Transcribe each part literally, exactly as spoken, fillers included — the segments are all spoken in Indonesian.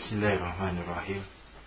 Bismillahirrahmanirrahim.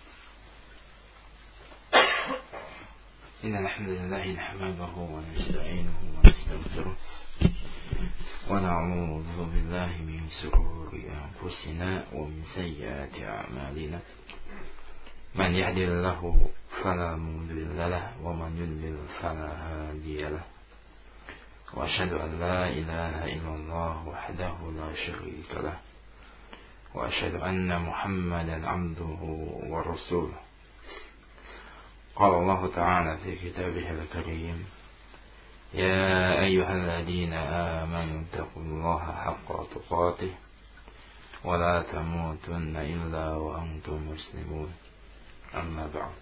Innal hamdalillah nahmaduhu wa nasta'inuhu wa nastaghfiruh wa na'udzu billahi min shururi anfusina wa min sayyiati a'malina. Man yahdihillahu fala mudilla lahu wa man yudlil fala hadiya lahu. Wa asyhadu an la ilaha illallah wahdahu la syarika lahu. Wa asyhadu anna Muhammadan 'abduhu wa rasuluh. Qala Allah Ta'ala fi kitabihil karim, ya ayyuhalladzina amanu taqullaha haqqa tuqatih wa la tamutunna illa wa antum muslimun. Amma ba'd.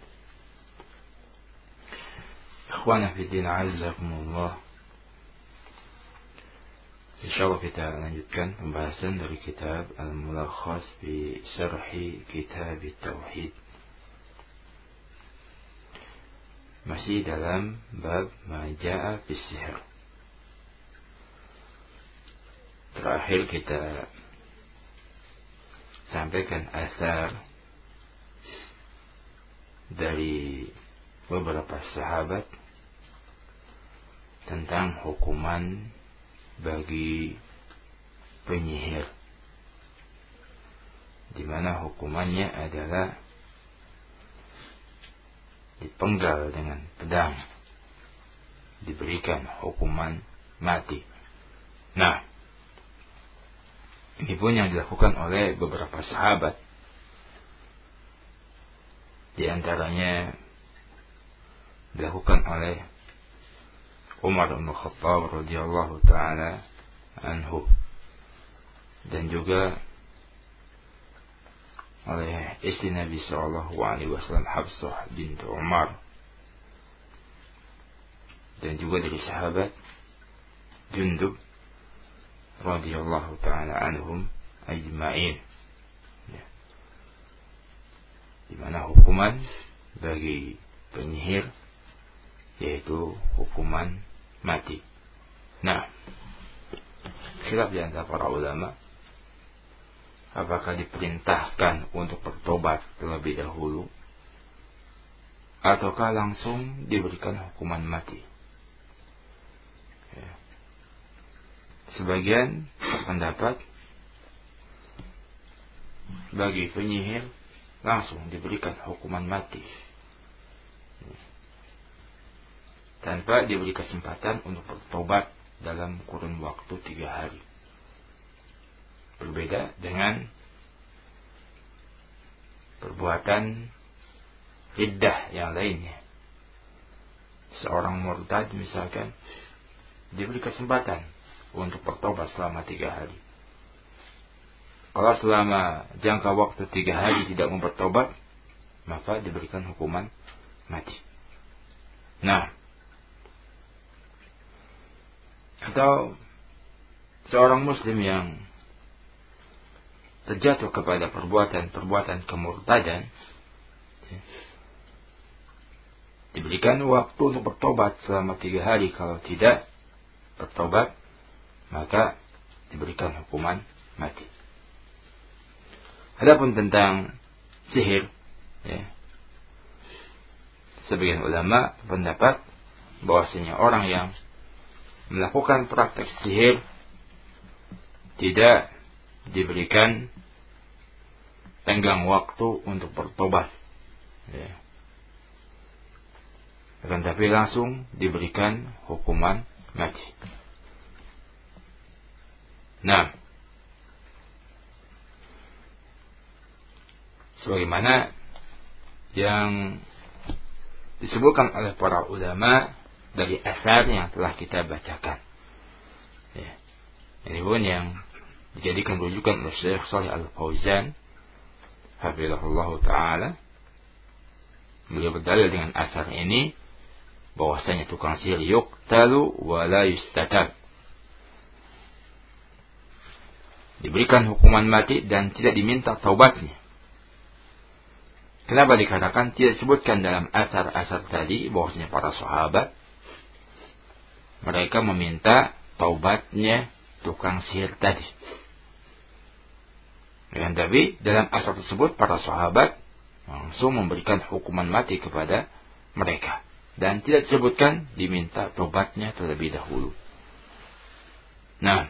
Ikhwana fi din, azzakumullah. Insyaallah kita lanjutkan pembahasan dari kitab Al-Mulakhas bi Syarhi Kitab Tauhid. Masih dalam bab Maja'a fi Sihr. Terakhir kita sampaikan asar dari beberapa sahabat tentang hukuman bagi penyihir, di mana hukumannya adalah dipenggal dengan pedang, diberikan hukuman mati. Nah, ini pun yang dilakukan oleh beberapa sahabat. Di antaranya dilakukan oleh Umar bin Khattab radhiyallahu taala anhu, dan juga oleh istri Nabi sallallahu alaihi wasallam Hafsah binti Umar, dan juga dari sahabat Jundub radhiyallahu taala anhum ajma'in, ya. Di mana hukuman bagi penyihir yaitu hukuman mati. Nah, khilaf di antara para ulama, apakah diperintahkan untuk bertobat terlebih dahulu ataukah langsung diberikan hukuman mati. Ya. Sebagian berpendapat bagi penyihir langsung diberikan hukuman mati, ya, tanpa diberi kesempatan untuk bertobat dalam kurun waktu tiga hari. Berbeda dengan perbuatan riddah yang lainnya. Seorang murtad misalkan diberi kesempatan untuk bertobat selama tiga hari. Kalau selama jangka waktu tiga hari tidak mau bertobat, maka diberikan hukuman mati. Nah, atau seorang muslim yang terjatuh kepada perbuatan-perbuatan kemurtadan, diberikan waktu untuk bertobat selama tiga hari. Kalau tidak bertobat, maka diberikan hukuman mati. Adapun tentang sihir, ya, sebagian ulama berpendapat bahwasanya orang yang melakukan praktek sihir tidak diberikan tenggang waktu untuk bertobat, ya. Akan tapi langsung diberikan hukuman mati. Nah, sebagaimana yang disebutkan oleh para ulama dari asar yang telah kita bacakan, ya. Ini pun yang dijadikan rujukan oleh Syekh Shalih Al-Fauzan hafizahullah ta'ala. Beliau berdalil dengan asar ini bahwasanya tukang sihir yuqtalu wa la yustatab, diberikan hukuman mati dan tidak diminta taubatnya. Kenapa dikatakan tidak disebutkan dalam asar-asar tadi bahwasanya para sahabat mereka meminta taubatnya tukang sihir tadi? Dan tapi dalam asal tersebut para sahabat langsung memberikan hukuman mati kepada mereka. Dan tidak disebutkan diminta tobatnya terlebih dahulu. Nah,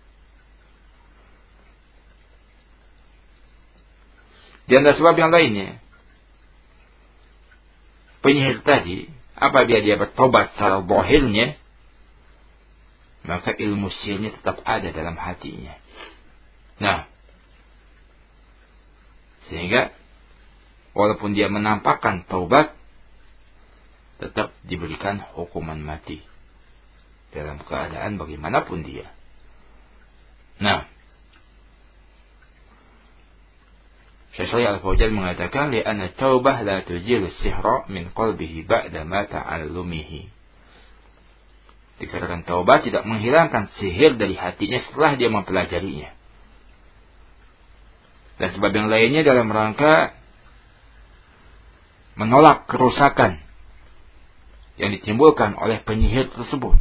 di antara sebab yang lainnya, penyihir tadi, apabila dia bertobat secara zahirnya, maka ilmu sihirnya tetap ada dalam hatinya. Nah, sehingga walaupun dia menampakkan taubat, tetap diberikan hukuman mati dalam keadaan bagaimanapun dia. Nah, Syekh Shalih Al-Fauzan mengatakan, li'anna taubah la tujilu sihra min qalbihi ba'da ma ta'allumihi. Dikarenakan taubat tidak menghilangkan sihir dari hatinya setelah dia mempelajarinya. Dan sebab yang lainnya dalam rangka menolak kerusakan yang ditimbulkan oleh penyihir tersebut.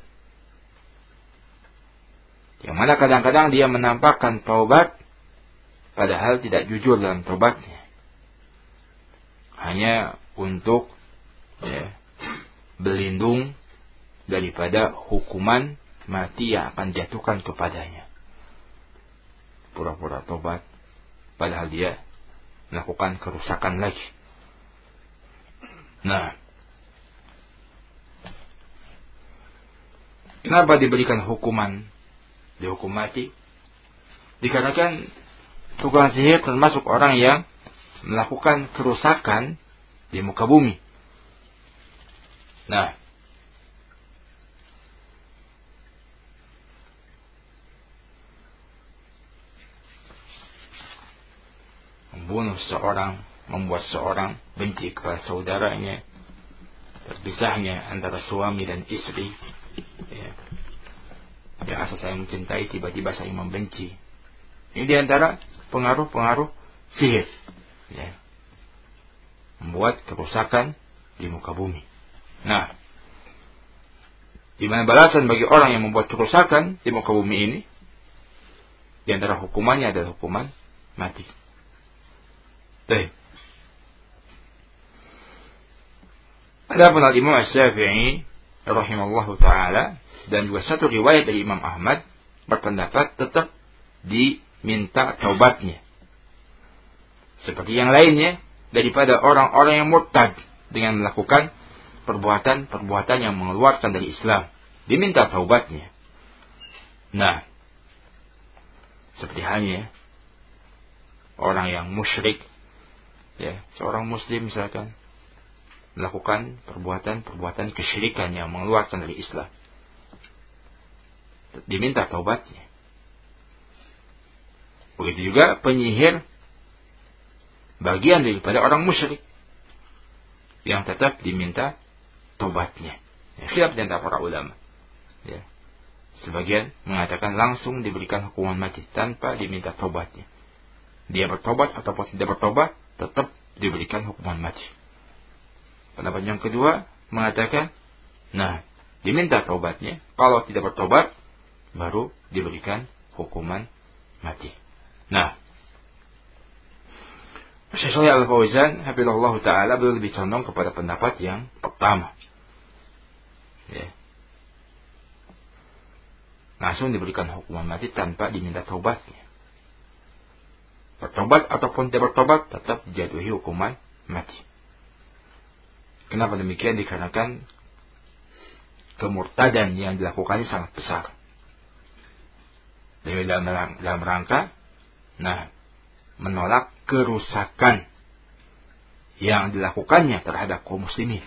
Yang mana kadang-kadang dia menampakkan taubat padahal tidak jujur dalam taubatnya. Hanya untuk ya, berlindung daripada hukuman mati yang akan jatuhkan kepadanya. Pura-pura taubat padahal dia melakukan kerusakan lagi. Nah, kenapa diberikan hukuman dihukum mati? Dikarenakan tukang sihir termasuk orang yang melakukan kerusakan di muka bumi. Nah, membunuh seorang, membuat seorang benci kepada saudaranya, terpisahnya antara suami dan istri. Ya. Yang asal saya mencintai, tiba-tiba saya membenci. Ini diantara pengaruh-pengaruh sihir. Ya. Membuat kerusakan di muka bumi. Nah, di mana balasan bagi orang yang membuat kerusakan di muka bumi ini? Di antara hukumannya adalah hukuman mati. Baik. Adapun Imam Asy-Syafi'i rahimallahu taala dan juga satu riwayat dari Imam Ahmad berpendapat tetap diminta taubatnya. Seperti yang lainnya daripada orang-orang yang murtad dengan melakukan perbuatan-perbuatan yang mengeluarkan dari Islam, diminta taubatnya. Nah, seperti halnya orang yang musyrik, ya, seorang muslim misalkan melakukan perbuatan-perbuatan kesyirikan yang mengeluarkan dari Islam, diminta taubatnya. Begitu juga penyihir, bagian daripada orang musyrik yang tetap diminta taubatnya. Ya, khilaf di antara para ulama. Ya. Sebagian mengatakan langsung diberikan hukuman mati tanpa diminta taubatnya. Dia bertobat ataupun tidak bertobat, tetap diberikan hukuman mati. Pendapat yang kedua mengatakan, nah, diminta taubatnya. Kalau tidak bertobat, baru diberikan hukuman mati. Nah, Syekh Shalih Al-Fauzan hafizahullah taala beliau lebih condong kepada pendapat yang pertama. Ya. Langsung diberikan hukuman mati tanpa diminta taubatnya. Bertobat ataupun tidak bertobat, tetap dijatuhi hukuman mati. Kenapa demikian? Dikarenakan kemurtadan yang dilakukannya sangat besar. Dari dalam, dalam rangka, nah, menolak kerusakan yang dilakukannya terhadap kaum muslimin.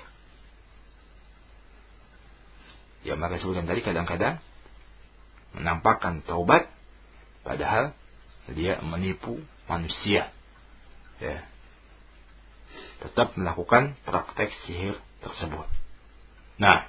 Ya, maka sebutkan tadi kadang-kadang menampakkan taubat, padahal dia menipu manusia. Ya. Tetap melakukan praktek sihir tersebut. Nah,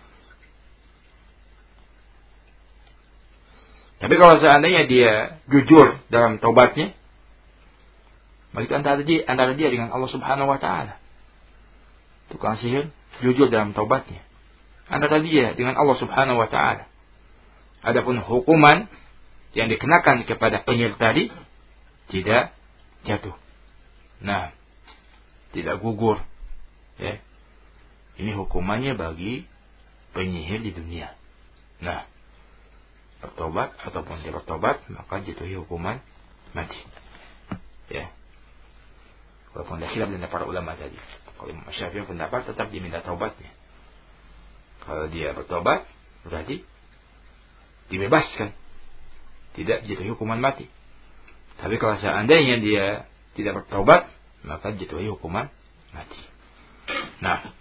tapi kalau seandainya dia jujur dalam taubatnya, maka itu antara dia, antara dia dengan Allah Subhanahu wa taala. Tukang sihir jujur dalam taubatnya, antara dia dengan Allah Subhanahu wa taala. Adapun hukuman yang dikenakan kepada penyihir tadi, tidak jatuh. Nah, tidak gugur. Ya. Ini hukumannya bagi penyihir di dunia. Nah, bertobat ataupun tidak bertobat, maka jatuhi hukuman mati. Ya. Walaupun ada khilaf dengan para ulama tadi. Kalau Imam Syafi'i pendapat tetap diminta taubatnya. Kalau dia bertobat, berarti dibebaskan. Tidak jatuhi hukuman mati. Tapi kalau seandainya dia tidak bertobat, maka jatuhi hukuman mati. Nah,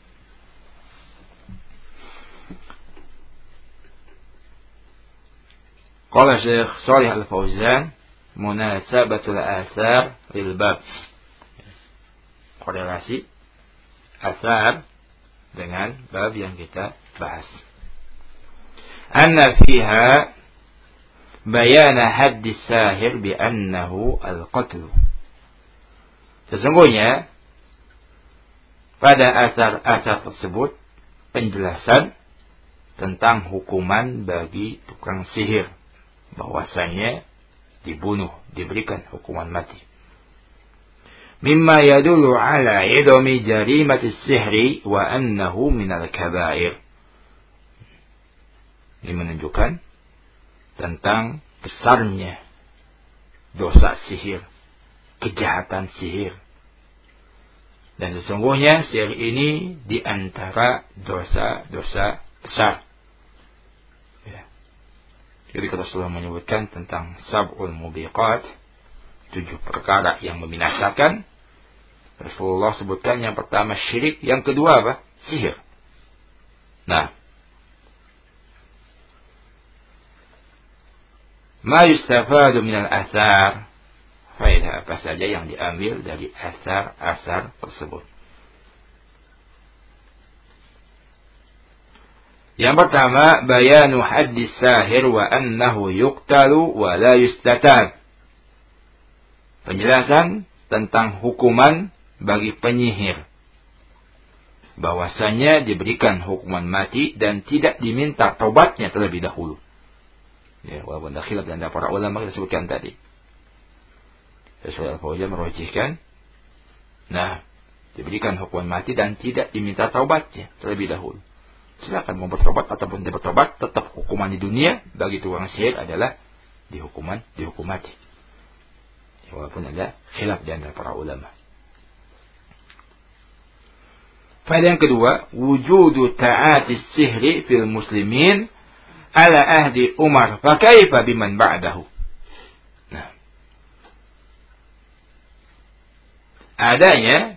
qala Syekh Shalih Al-Fauzan, munasabatul asar lil bab. Korelasi asar dengan bab yang kita bahas. Anna fiha bayana haddis sahir bi annahu al-qatl. Sesungguhnya pada asar-asar tersebut penjelasan tentang hukuman bagi tukang sihir, bahwasanya dibunuh, diberikan hukuman mati. Mimma yadullu ala idami jarimati sihri wa annahu minal kabair. Ini menunjukkan tentang besarnya dosa sihir, kejahatan sihir. Dan sesungguhnya sihir ini di antara dosa-dosa besar. Ya. Jadi kalau Rasulullah menyebutkan tentang sab'ul mubiqat, tujuh perkara yang membinasakan, Rasulullah sebutkan yang pertama syirik, yang kedua apa? Sihir. Nah, ma yustafadu minal asar, faedah apa saja yang diambil dari asar-asar tersebut. Yang pertama, bayanu haddis sahir wa annahu yuqtalu wa la yustatab. Penjelasan tentang hukuman bagi penyihir, bahwasanya diberikan hukuman mati dan tidak diminta taubatnya terlebih dahulu. Ya, walaupun ada khilaf dan para ulama kita sebutkan tadi. Syekh Al-Fauzan merujihkan, nah, diberikan hukuman mati dan tidak diminta taubatnya terlebih dahulu. Silakan mau bertobat ataupun tidak bertobat, tetap hukuman di dunia bagi tukang sihir adalah dihukuman dihukum mati. Walaupun ada khilaf di antara para ulama. Faedah yang kedua, wujudu ta'ati sihri fil muslimin ala ahdi Umar, fa kaifa biman ba'dahu. Nah, adanya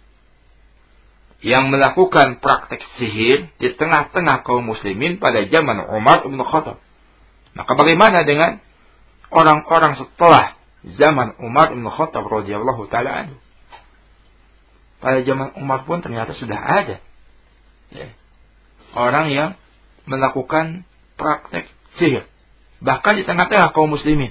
yang melakukan praktek sihir di tengah-tengah kaum muslimin pada zaman Umar bin Khattab. Maka bagaimana dengan orang-orang setelah zaman Umar bin Khattab radhiyallahu taala anhu? Pada zaman Umar pun ternyata sudah ada ya, orang yang melakukan praktek sihir, bahkan di tengah-tengah kaum muslimin.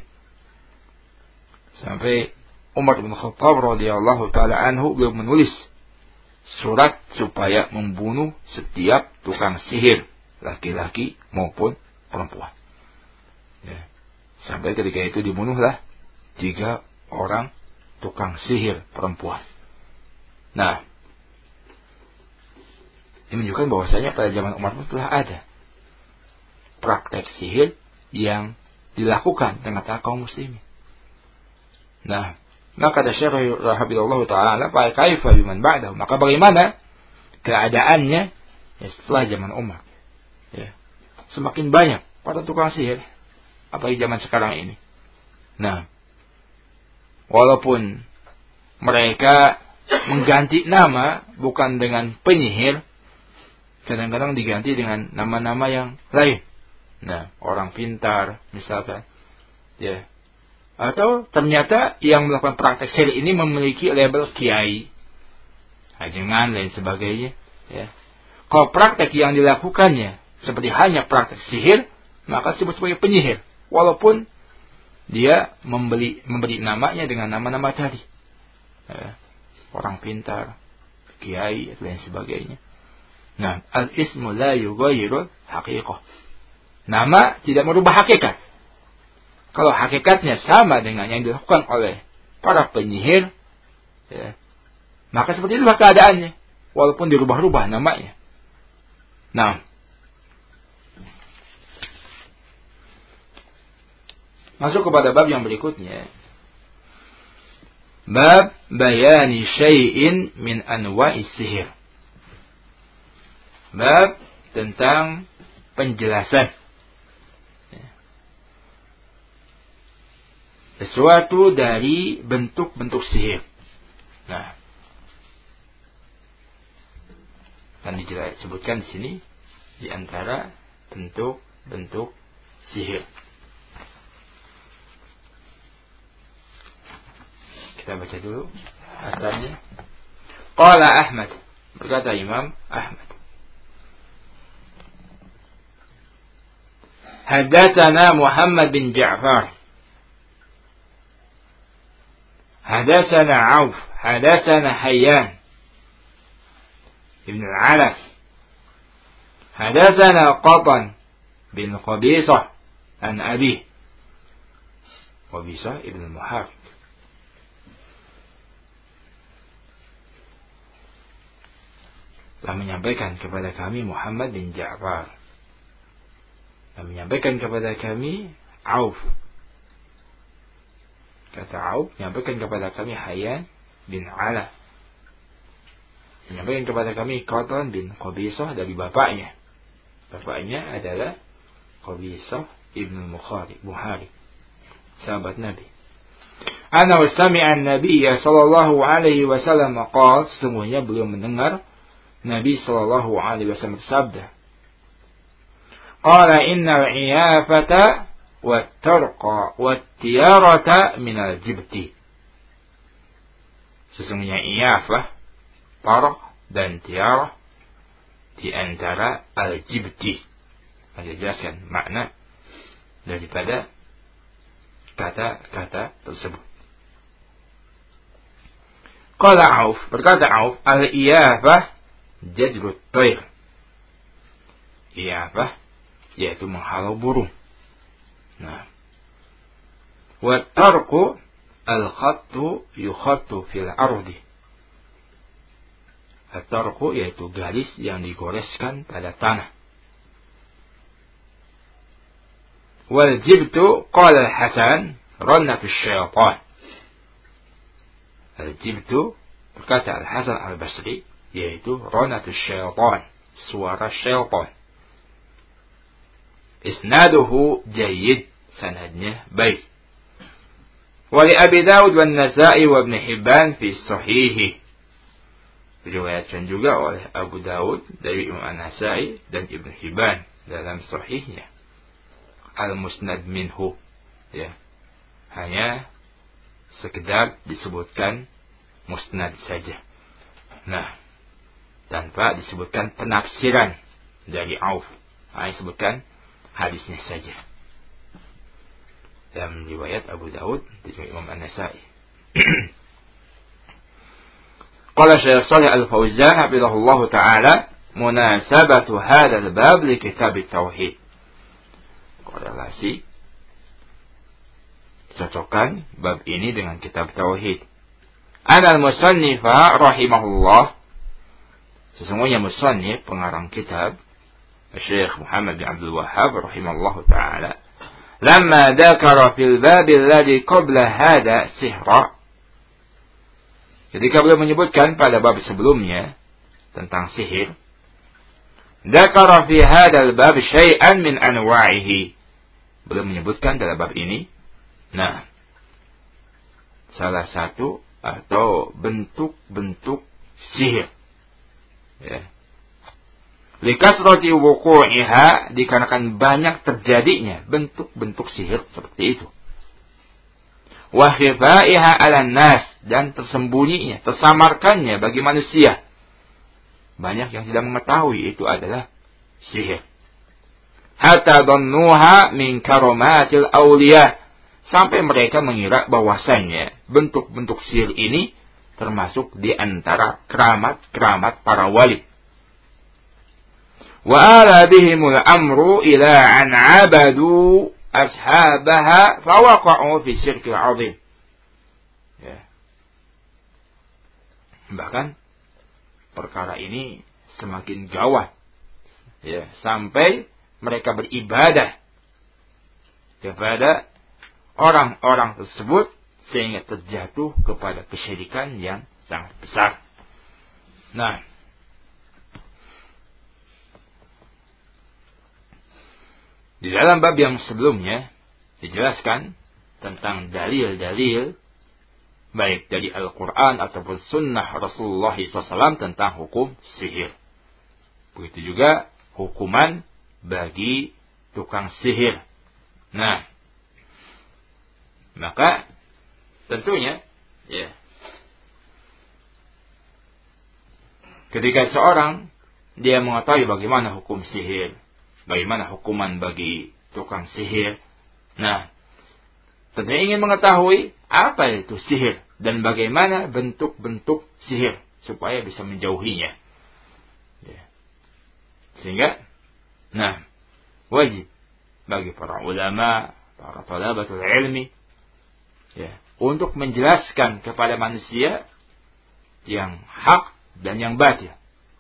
Sampai Umar bin Khattab radhiyallahu taala anhu beliau menulis surat supaya membunuh setiap tukang sihir, laki-laki maupun perempuan. Ya. Sampai ketika itu dibunuhlah tiga orang tukang sihir perempuan. Nah, ini menunjukkan bahwasanya pada zaman Umar pun telah ada praktek sihir yang dilakukan dengan kaum muslimin. Nah, maka kata Syekh rahimahullah taala, fa kaifa biman ba'dahu, maka bagaimana keadaannya ya, setelah zaman Umar? Ya. Semakin banyak para tukang sihir apalagi zaman sekarang ini. Nah, walaupun mereka mengganti nama bukan dengan penyihir, kadang-kadang diganti dengan nama-nama yang lain. Nah, orang pintar misalkan, ya. Atau ternyata yang melakukan praktek sihir ini memiliki label kiai, hajengan, lain sebagainya. Ya. Kalau praktek yang dilakukannya seperti hanya praktek sihir, maka disebut sebagai penyihir, walaupun dia membeli memberi namanya dengan nama-nama tadi. Ya. Orang pintar, kiai, dan lain sebagainya. Nah, al-ismu la yughayyiru haqiqah. Nama tidak merubah hakikat. Kalau hakikatnya sama dengan yang dilakukan oleh para penyihir, ya, maka seperti itulah keadaannya, walaupun dirubah-rubah namanya. Nah, masuk kepada bab yang berikutnya. Bab bayani syai'in min anwa'is sihir. Bab tentang penjelasan sesuatu dari bentuk-bentuk sihir. Nah, dan disebutkan di sini di antara bentuk-bentuk sihir. Kita baca dulu asalnya. Qala Ahmad, berkata Imam Ahmad, Hadatsana Muhammad bin Ja'far, Hadatsana Auf, Hadatsana Hayyan ibn al-Alaf, Hadatsana Qatan bin Qabisah an Abi Qabisah ibn al-Muharib. Telah menyampaikan kepada kami Muhammad bin Ja'far, telah menyampaikan kepada kami Auf, kata Auf, menyampaikan kepada kami Hayyan bin Ala, menyampaikan kepada kami Qatan bin Qabisah dari bapaknya. Bapaknya adalah Qabisah ibn al-Muharib, sahabat Nabi. Ana sami'a an-nabiy sallallahu alaihi wasallam qala, sesungguhnya beliau mendengar Nabi sallallahu alaihi wasallam bersabda, Qala innal iyafata wat-tarqa wat-tiyarata minal jibti. Sesungguhnya iyafah, tarq dan tiarah di antara al-jibti. Saya jelaskan makna daripada kata-kata tersebut. Qala Auf, berkata Auf, al-iyafah jajrut tayr. Iyafah yaitu menghalau burung. Nah, wa tarqu al-khattu yukhattu fil ardi. At-tarqu yaitu garis yang digoreskan pada tanah. Wal jibtu qala al-Hasan rannatu syaitan. Al-jibtu berkata Al-Hasan Al-Basri yaitu ranatus syaitan, suara syaitan. Isnaduhu jayyid, sanadnya baik. Wa li Abi Dawud wan Nasa'i wa Ibn Hibban fi sahihi. Diriwayatkan juga oleh Abu Dawud dari Imam An-Nasa'i dan Ibn Hibban dalam sahihnya. Al-Musnad minhu, ya. Hanya sekedar disebutkan musnad saja. Nah, tanpa disebutkan penafsiran dari Auf, hanya disebutkan hadisnya saja. Dalam riwayat Abu Dawud dari Imam An-Nasa'i. Qala Syekh Shalih Al-Fauzan hafizahullah taala, munasabatu hadzal bab li kitab at-tauhid. Korelasi, cocokkan bab ini dengan kitab tauhid. Anal musannifa rahimahullah, sesungguhnya musannif pengarang kitab Syekh Muhammad bin Abdul Wahhab rahimahullah taala, lamma dzakara fil bab alladhi qabla hada sihra, ketika beliau menyebutkan pada bab sebelumnya tentang sihir, dzakara fi hadzal bab syai'an min anwa'ihi, beliau menyebutkan dalam bab ini, nah, salah satu atau bentuk-bentuk sihir, ya. Likasrati wuqu'iha, dikarenakan banyak terjadinya bentuk-bentuk sihir seperti itu. Wa khifaiha 'alan nas, dan tersembunyinya, tersamarkannya bagi manusia. Banyak yang tidak mengetahui itu adalah sihir. Hatta dhannuha min karamatil awliya, sampai mereka mengira bahwasannya bentuk-bentuk sihir ini termasuk di antara keramat-keramat para wali. Wa ala bihimul amru ila an abadu ashabaha fawaqa'u fi syirkil 'azim. Ya. Bahkan perkara ini semakin gawat, ya, sampai mereka beribadah kepada orang-orang tersebut sehingga terjatuh kepada kesyirikan yang sangat besar. Nah, di dalam bab yang sebelumnya dijelaskan tentang dalil-dalil baik dari Al-Quran ataupun Sunnah Rasulullah shallallahu alaihi wasallam tentang hukum sihir. Begitu juga hukuman bagi tukang sihir. Nah, maka tentunya, ya, ketika seorang dia mengetahui bagaimana hukum sihir, bagaimana hukuman bagi tukang sihir, nah, tentunya ingin mengetahui apa itu sihir dan bagaimana bentuk-bentuk sihir supaya bisa menjauhinya. Ya. Sehingga, nah, wajib bagi para ulama, para talabatul ilmi, ya, untuk menjelaskan kepada manusia yang hak dan yang batil.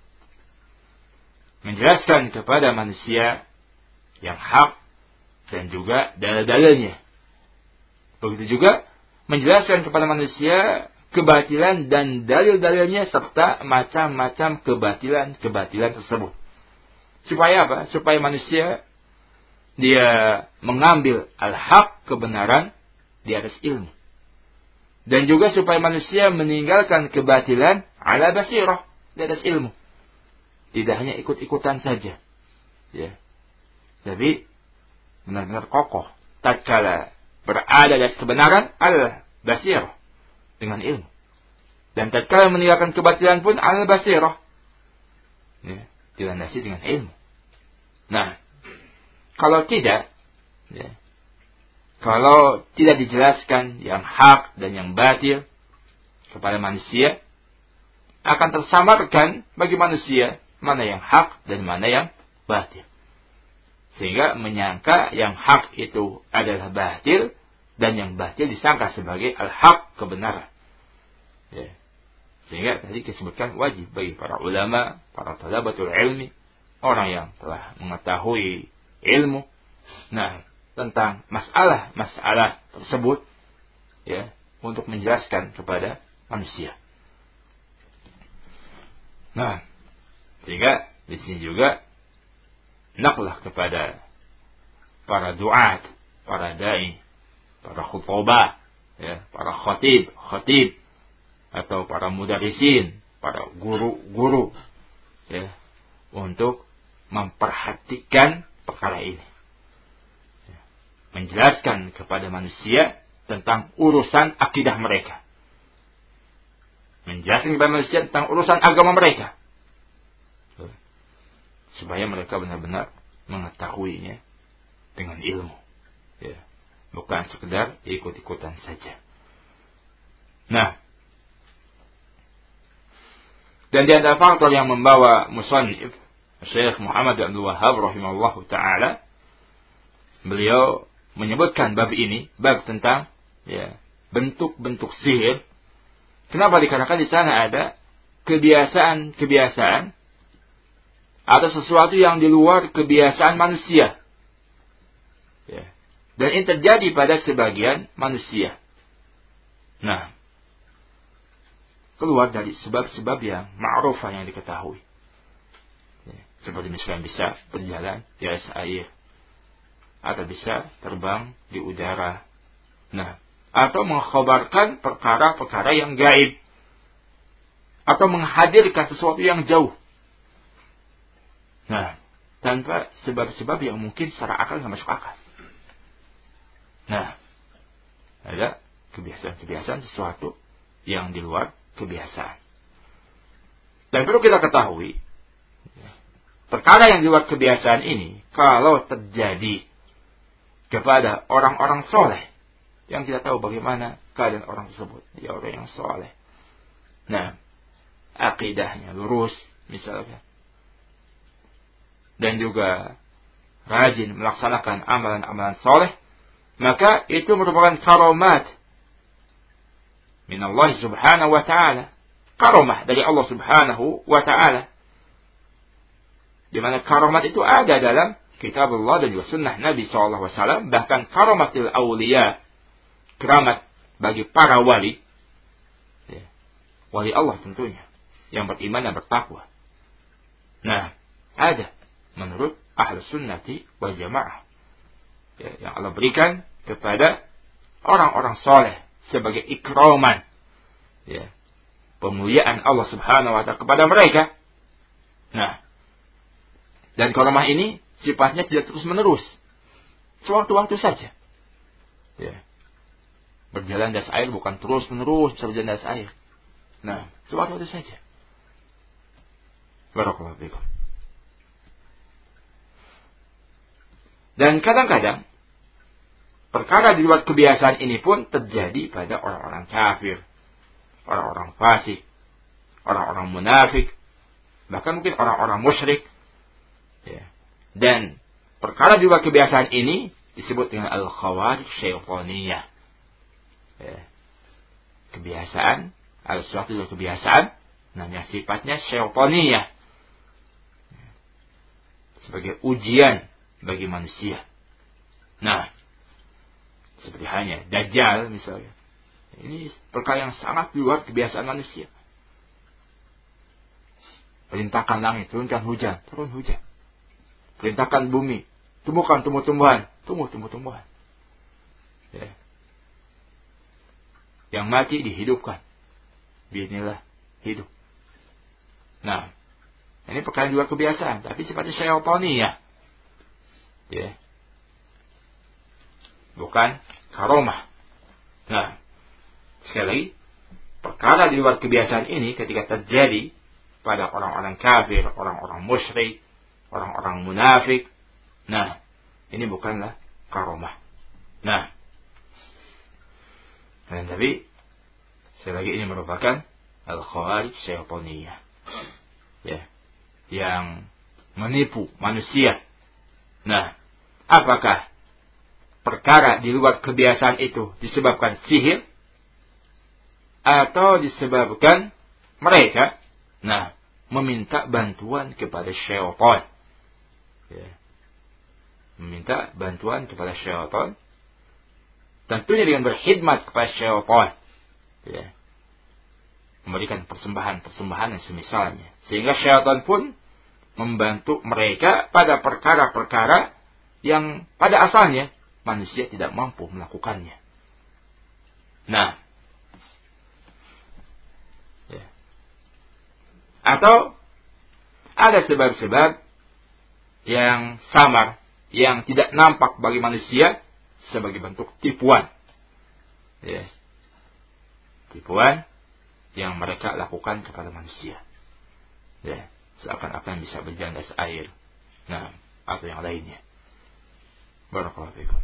Menjelaskan kepada manusia yang hak dan juga dalil-dalilnya. Begitu juga menjelaskan kepada manusia kebatilan dan dalil-dalilnya serta macam-macam kebatilan-kebatilan tersebut. Supaya apa? Supaya manusia dia mengambil al-haq, kebenaran, di atas ilmu. Dan juga supaya manusia meninggalkan kebatilan ala basirah, di atas ilmu. Tidak hanya ikut-ikutan saja. Ya. Tapi benar-benar kokoh tatkala berada di atas kebenaran ala basirah, dengan ilmu. Dan tatkala meninggalkan kebatilan pun ala basirah, ya, dilandasi dengan ilmu. Nah, kalau tidak, ya, kalau tidak dijelaskan yang hak dan yang batil kepada manusia, akan tersamarkan bagi manusia mana yang hak dan mana yang batil. Sehingga menyangka yang hak itu adalah batil dan yang batil disangka sebagai al-haq, kebenaran. Ya. Sehingga tadi disebutkan wajib bagi para ulama, para talabatul ilmi, orang yang telah mengetahui ilmu, nah, tentang masalah-masalah tersebut, ya, untuk menjelaskan kepada manusia. Nah, sehingga di sini juga naklah kepada para duat, para dai, para khutbah, ya, para khatib, khatib, atau para mudarrisin, para guru-guru, ya, untuk memperhatikan perkara ini. Ya, menjelaskan kepada manusia tentang urusan akidah mereka. Menjelaskan kepada manusia tentang urusan agama mereka. Supaya mereka benar-benar mengetahuinya dengan ilmu, ya, bukan sekedar ikut-ikutan saja. Nah, dan di antara faktor yang membawa musannif Syekh Muhammad bin Abdul Wahhab rahimahullahu taala, beliau menyebutkan bab ini, bab tentang, ya, bentuk-bentuk sihir. Kenapa? Dikarenakan di sana ada kebiasaan-kebiasaan atau sesuatu yang di luar kebiasaan manusia. Ya. Dan ini terjadi pada sebagian manusia. Nah, keluar dari sebab-sebab yang ma'rufah yang diketahui. Ya. Seperti misalnya bisa berjalan di atas air. Atau bisa terbang di udara. Nah, atau mengkhabarkan perkara-perkara yang gaib. Atau menghadirkan sesuatu yang jauh. Nah, tanpa sebab-sebab yang mungkin secara akal nggak masuk akal. Nah, ada kebiasaan-kebiasaan sesuatu yang di luar kebiasaan. Dan perlu kita ketahui, perkara yang di luar kebiasaan ini, kalau terjadi kepada orang-orang soleh, yang kita tahu bagaimana keadaan orang tersebut, dia orang yang soleh. Nah, akidahnya lurus, misalnya. Dan juga rajin melaksanakan amalan-amalan soleh, maka itu merupakan karamat minallahi subhanahu wa ta'ala. Karamah dari Allah subhanahu wa ta'ala. Di mana karamat itu ada dalam kitab Allah dan juga sunnah Nabi shallallahu alaihi wasallam. Bahkan karamatil awliya, keramat bagi para wali, ya, wali Allah tentunya, yang beriman dan bertakwa. Nah, ada menurut ahli sunnati wal jamaah, ya, yang Allah berikan kepada orang-orang soleh sebagai ikraman, ya, pemuliaan Allah subhanahu wa ta'ala kepada mereka. Nah, dan karamah ini sifatnya tidak terus menerus, sewaktu-waktu saja, ya. Berjalan das air bukan terus menerus berjalan das air. Nah, sewaktu-waktu saja. Barakallahu fikum. Dan kadang-kadang perkara di luar kebiasaan ini pun terjadi pada orang-orang kafir, orang-orang fasik, orang-orang munafik, bahkan mungkin orang-orang musyrik. Ya. Dan perkara di luar kebiasaan ini disebut dengan al-khawarij syaitaniyah. Ya. Kebiasaan, ada sesuatu dari kebiasaan, namanya sifatnya syaitaniyah. Sebagai ujian bagi manusia. Nah, seperti hanya Dajjal misalnya. Ini perkara yang sangat di luar kebiasaan manusia. Perintahkan langit, turunkan hujan, turun hujan. Perintahkan bumi, tumbuhkan tumbuh-tumbuhan, tumbuh tumbuh-tumbuhan. Ya. Yang mati dihidupkan. Bismillah, hidup. Nah, ini perkara di luar kebiasaan, tapi sifatnya syaitaniyah. Ya. Bukan karamah. Nah, sekali lagi, perkara di luar kebiasaan ini ketika terjadi pada orang-orang kafir, orang-orang musyrik, orang-orang munafik, nah, ini bukanlah karamah. Nah, dan tapi sekali lagi ini merupakan al-khawarij syaitaniyah, ya, yang menipu manusia. Nah, apakah perkara di luar kebiasaan itu disebabkan sihir atau disebabkan mereka, nah, meminta bantuan kepada syaitan, ya, meminta bantuan kepada syaitan, tentunya dengan berkhidmat kepada syaitan, ya, memberikan persembahan-persembahan yang semisalnya, sehingga syaitan pun membantu mereka pada perkara-perkara yang pada asalnya manusia tidak mampu melakukannya. Nah, ya. Atau ada sebab-sebab yang samar, yang tidak nampak bagi manusia sebagai bentuk tipuan, ya. Tipuan yang mereka lakukan kepada manusia, ya, seakan-akan bisa berjalan das air, nah, atau yang lainnya. Barakallahu fikum.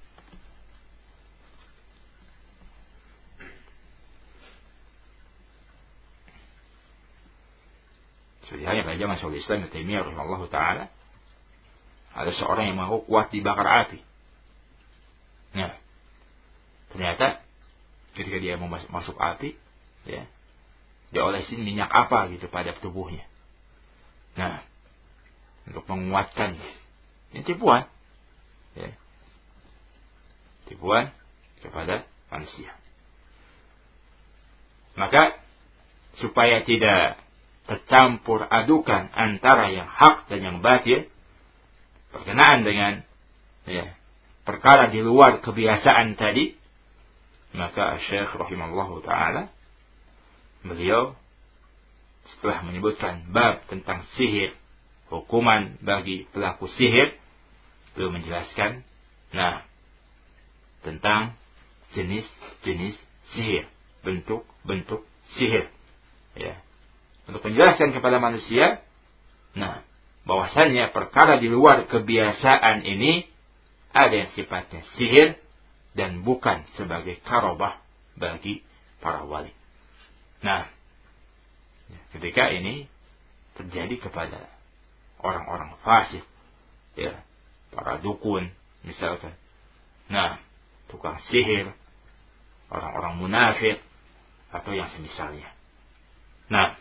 Seperti halnya pada zaman Syaikhul Islam Ibnu Taimiyah rahimahullahu taala, ada seorang yang mengaku kuat dibakar api. Nah, ternyata ketika dia mau masuk, masuk api, ya, dia olesin minyak apa gitu pada tubuhnya. Nah, untuk menguatkannya. Ini tipuan, ya, tipuan kepada manusia. Maka supaya tidak tercampur adukan antara yang hak dan yang batil berkenaan dengan, ya, perkara di luar kebiasaan tadi, maka Syekh rahimahullahu taala, beliau setelah menyebutkan bab tentang sihir, hukuman bagi pelaku sihir, beliau menjelaskan, nah, tentang jenis-jenis sihir, bentuk-bentuk sihir, ya, untuk menjelaskan kepada manusia, nah, bahwasannya perkara di luar kebiasaan ini ada yang sifatnya sihir dan bukan sebagai karamah bagi para wali. Nah, ketika ini terjadi kepada orang-orang fasik, ya, para dukun misalkan, nah, tukang sihir, orang-orang munafik, atau yang semisalnya. Nah,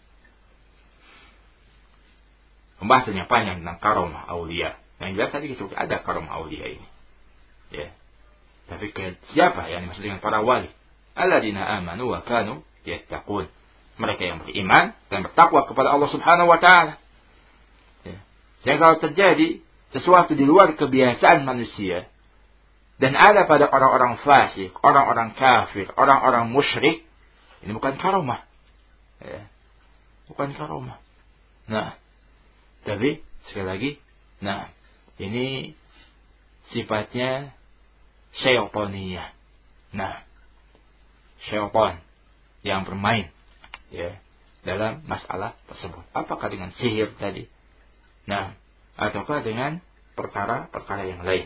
pembahasan yang panjang tentang karamah aulia. Yang jelas tadi disebut ada karamah aulia ini. Ya. Tapi ke siapa yang dimaksud dengan para wali? Alladzina amanu wa kanu yattaqun. Mereka yang beriman dan bertakwa kepada Allah Subhanahu wa taala. Ya. Jadi kalau terjadi sesuatu di luar kebiasaan manusia dan ada pada orang-orang fasik, orang-orang kafir, orang-orang musyrik, ini bukan karamah. Ya. Bukan karamah. Nah, tapi sekali lagi, nah, ini sifatnya syaitaniyah. Nah, syaitan yang bermain ya dalam masalah tersebut. Apakah dengan sihir tadi? Nah, ataukah dengan perkara-perkara yang lain?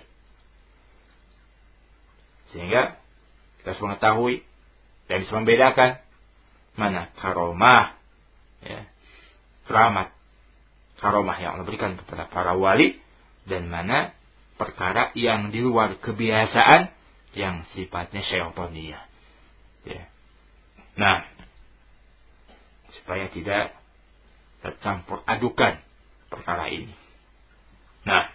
Sehingga kita harus mengetahui dan bisa membedakan mana karamah, ya, keramat, karamah yang Allah berikan kepada para wali, dan mana perkara yang di luar kebiasaan yang sifatnya syaitaniyah. Ya. Nah, supaya tidak tercampur adukan perkara ini. Nah,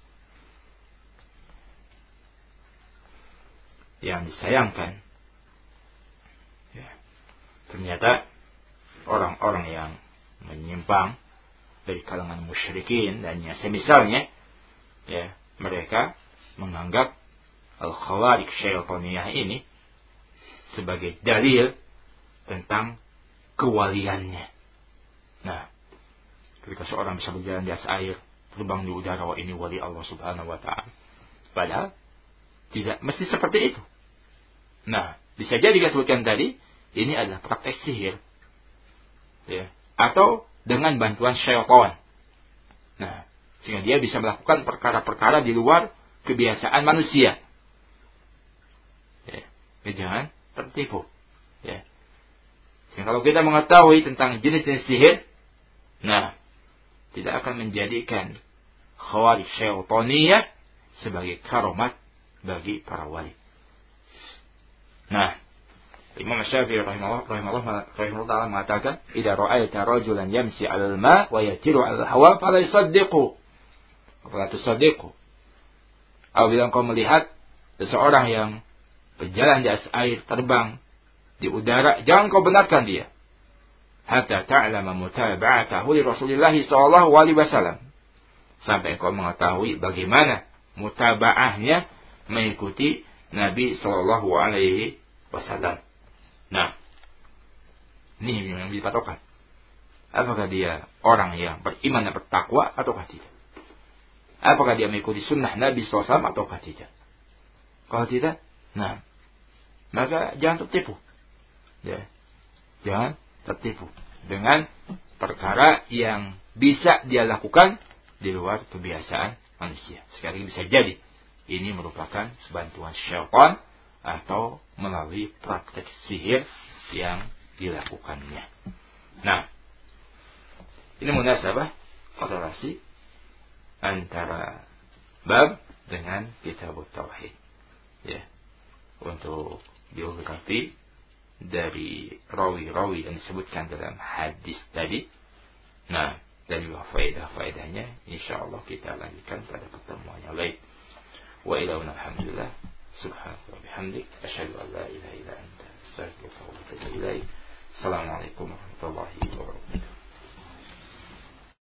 yang disayangkan, ya, ternyata orang-orang yang menyimpang dari kalangan musyrikin dan yang semisalnya, ya, mereka menganggap al-khawarij syaitaniyah ini sebagai dalil tentang kewaliannya. Nah, ketika seorang bisa berjalan di atas air, terbang di udara, wah ini wali Allah Subhanahu wa taala. Padahal tidak mesti seperti itu. Nah, bisa jadi disebutkan tadi ini adalah praktek sihir, ya, atau dengan bantuan syaitan. Nah, sehingga dia bisa melakukan perkara-perkara di luar kebiasaan manusia. Ya, ya jangan tertipu. Ya. Sehingga kalau kita mengetahui tentang jenis-jenis sihir, nah, tidak akan menjadikan khawarij syaitaniyah sebagai karamat bagi para wali. Nah, Imam Syafi'i rahimahullah rahimahullah rahimahullah ta'ala mengatakan, "Idza ra'aita rajulan yamshi 'alal ma' wa yatiru 'alal hawa fala yusaddiqu." Fala tusaddiqu. Apabila engkau melihat seseorang yang berjalan di atas air, terbang di udara, jangan kau benarkan dia. Hatta ta'lama mutaba'atahu li Rasulillah sallallahu alaihi wasallam. Sampai engkau mengetahui bagaimana mutaba'ahnya mengikuti Nabi sallallahu alaihi wasallam. Nah, ini yang dipatokan. Apakah dia orang yang beriman dan bertakwa ataukah tidak? Apakah dia mengikuti sunnah Nabi sallallahu alaihi wasallam ataukah tidak? Kalau tidak, nah, maka jangan tertipu. Ya, jangan tertipu dengan perkara yang bisa dia lakukan di luar kebiasaan manusia. Sekali lagi bisa jadi ini merupakan bantuan syaitan atau melalui praktek sihir yang dilakukannya. Nah, ini munasabah korelasi antara bab dengan kitab tauhid. Ya, untuk biografi dari rawi-rawi yang disebutkan dalam hadis tadi. Nah, dan juga faedah-faedahnya insyaallah kita lanjutkan pada pertemuan yang lain. Wa ilahuna alhamdulillah subhanaka wa bihamdik asyhadu an la ilaha illa anta astaghfiruka wa atubu ilaik. Assalamualaikum warahmatullahi wabarakatuh.